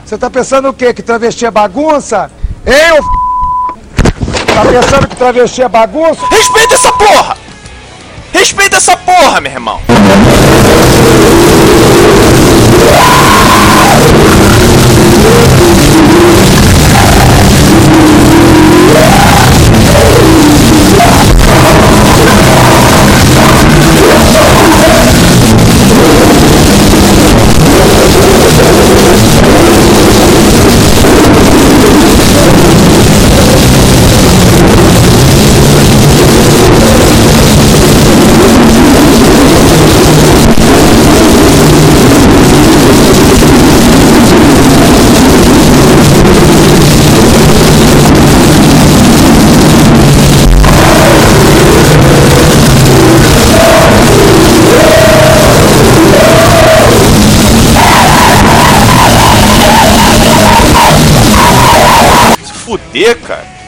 Você tá pensando o quê? Que travesti é bagunça? Hein, Tá pensando que travesti é bagunça? Respeita essa porra! Respeita essa porra, meu irmão! Fuder, cara.